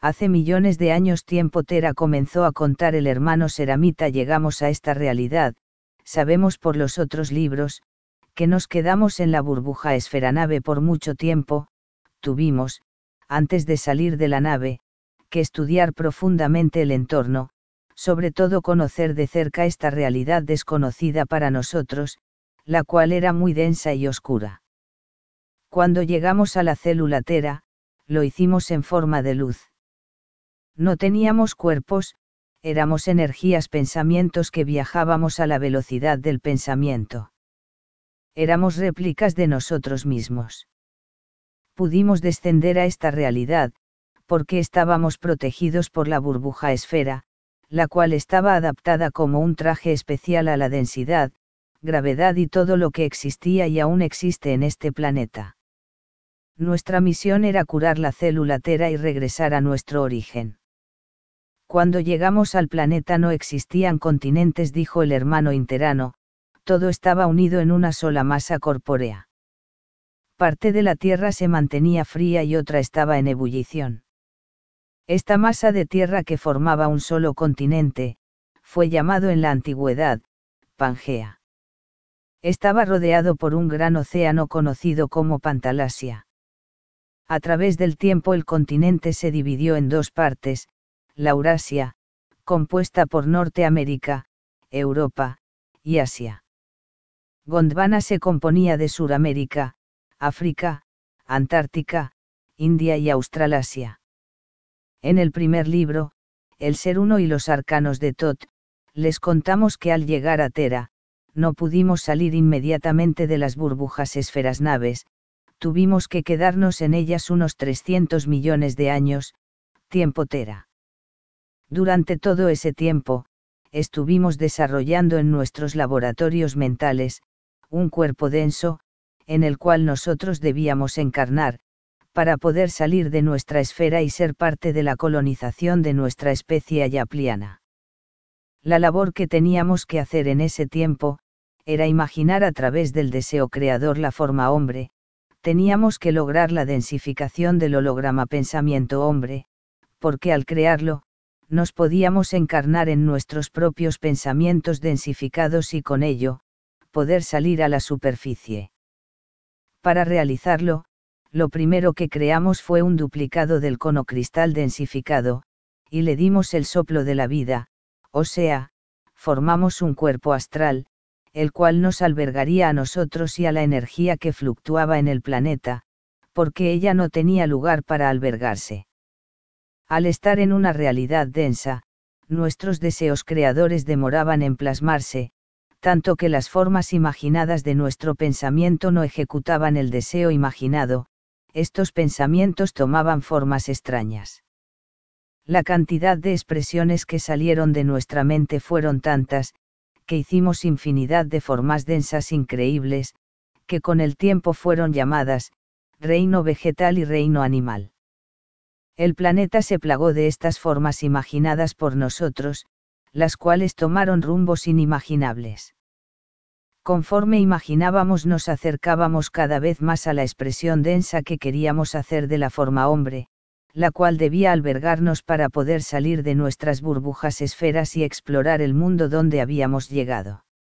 Hace millones de años tiempo Tera comenzó a contar el hermano Seramita, llegamos a esta realidad, sabemos por los otros libros, que nos quedamos en la burbuja esfera nave por mucho tiempo, tuvimos, antes de salir de la nave, que estudiar profundamente el entorno, sobre todo conocer de cerca esta realidad desconocida para nosotros, la cual era muy densa y oscura. Cuando llegamos a la célula Tera, lo hicimos en forma de luz. No teníamos cuerpos, éramos energías, pensamientos que viajábamos a la velocidad del pensamiento. Éramos réplicas de nosotros mismos. Pudimos descender a esta realidad, porque estábamos protegidos por la burbuja esfera, la cual estaba adaptada como un traje especial a la densidad, gravedad y todo lo que existía y aún existe en este planeta. Nuestra misión era curar la célula Tera y regresar a nuestro origen. Cuando llegamos al planeta no existían continentes, dijo el hermano Interano, todo estaba unido en una sola masa corpórea. Parte de la Tierra se mantenía fría y otra estaba en ebullición. Esta masa de tierra que formaba un solo continente, fue llamado en la antigüedad, Pangea. Estaba rodeado por un gran océano conocido como Pantalasia. A través del tiempo el continente se dividió en dos partes, la Eurasia, compuesta por Norteamérica, Europa, y Asia. Gondwana se componía de Suramérica, África, Antártica, India y Australasia. En el primer libro, El Ser Uno y los Arcanos de Thoth, les contamos que al llegar a Tera, no pudimos salir inmediatamente de las burbujas esferas naves, tuvimos que quedarnos en ellas unos 300 millones de años, tiempo Tera. Durante todo ese tiempo, estuvimos desarrollando en nuestros laboratorios mentales, un cuerpo denso, en el cual nosotros debíamos encarnar, para poder salir de nuestra esfera y ser parte de la colonización de nuestra especie ayapliana. La labor que teníamos que hacer en ese tiempo, era imaginar a través del deseo creador la forma hombre, teníamos que lograr la densificación del holograma pensamiento hombre, porque al crearlo, nos podíamos encarnar en nuestros propios pensamientos densificados y con ello, poder salir a la superficie. Para realizarlo, lo primero que creamos fue un duplicado del cono cristal densificado, y le dimos el soplo de la vida, o sea, formamos un cuerpo astral, el cual nos albergaría a nosotros y a la energía que fluctuaba en el planeta, porque ella no tenía lugar para albergarse. Al estar en una realidad densa, nuestros deseos creadores demoraban en plasmarse, tanto que las formas imaginadas de nuestro pensamiento no ejecutaban el deseo imaginado, estos pensamientos tomaban formas extrañas. La cantidad de expresiones que salieron de nuestra mente fueron tantas, que hicimos infinidad de formas densas increíbles, que con el tiempo fueron llamadas, reino vegetal y reino animal. El planeta se plagó de estas formas imaginadas por nosotros, las cuales tomaron rumbos inimaginables. Conforme imaginábamos nos acercábamos cada vez más a la expresión densa que queríamos hacer de la forma hombre, la cual debía albergarnos para poder salir de nuestras burbujas esferas y explorar el mundo donde habíamos llegado.